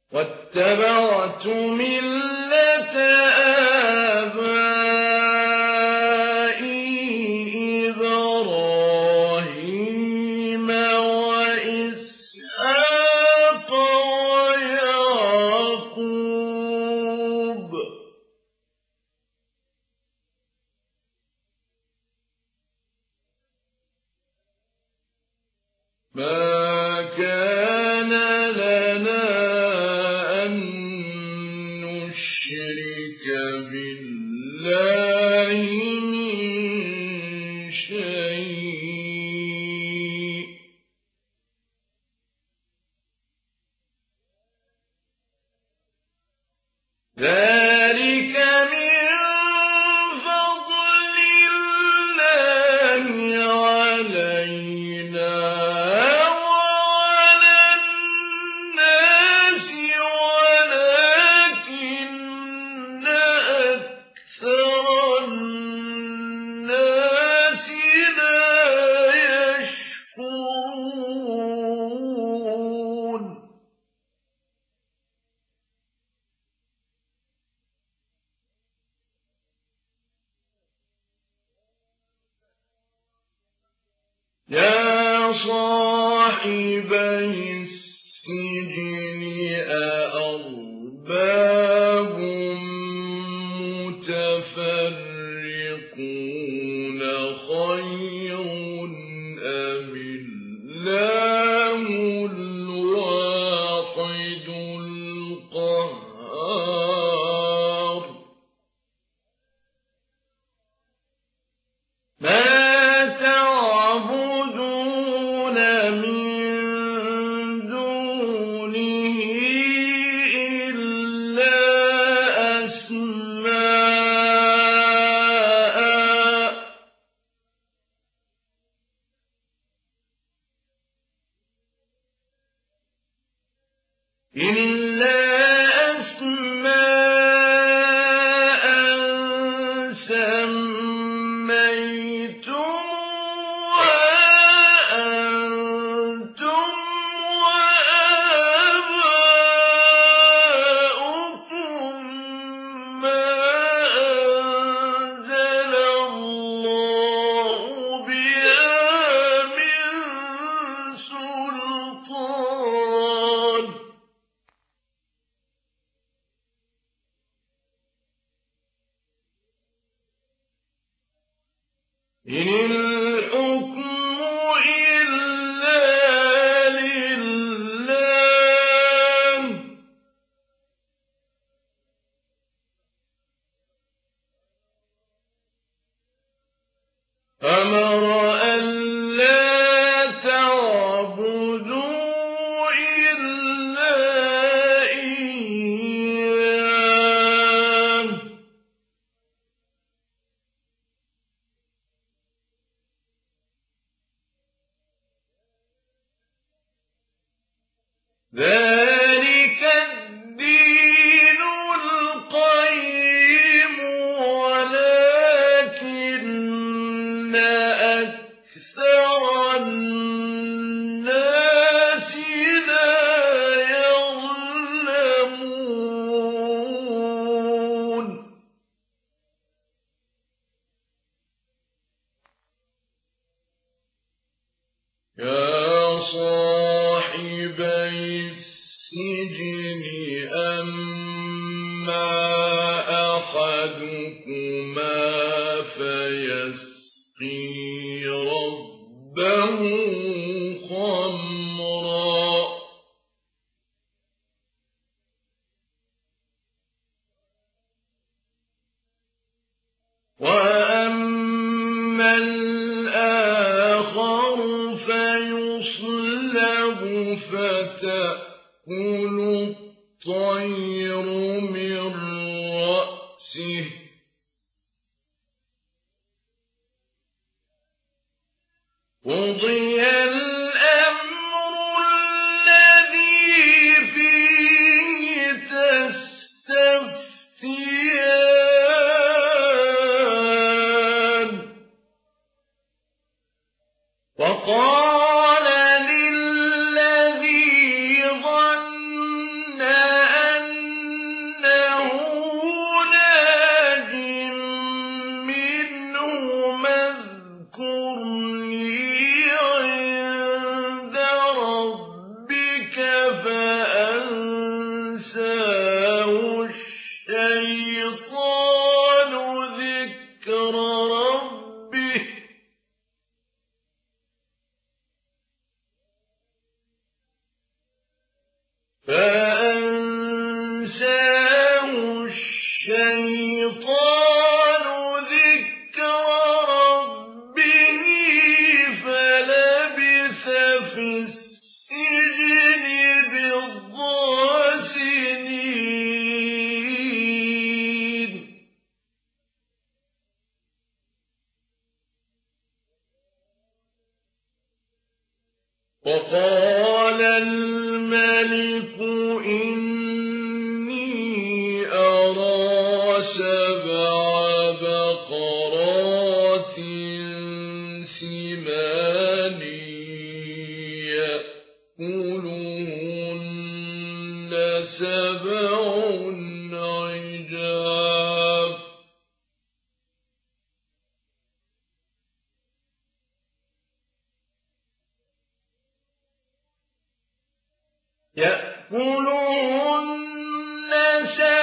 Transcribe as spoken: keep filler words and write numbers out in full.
واتبعت ملة آبائي إبراهيم وإسحاق ويعقوب ما كان لنا أن نشرك بالله من شيء ذلك من فضل الله علينا وعلى الناس ولكن أكثر الناس لا يشكرون يا صاحبي السجن أأرباب متفرقون خير أم الله الواحد القهار ما تعبدون من دونه إلا أسماء إلا أسماء سميتموها أنتم وآباؤكم ما أنزل الله بها من سلطان إن الحكم إلا لله أمر ألا تعبدوا إلا إياه ذلك الدين القيم ولكن أكثر الناس لا يعلمون يا صاحبي السجن أما أحدكما فيسقي ربه خمرا وأما الآخر فيصلب فتأكل الطير من رأسه قضي الأمر الذي فيه تستفتيان وقال للذي ظن إني أرى سبع بقرات سمان يأكلهن سبع عجاف يأكلهن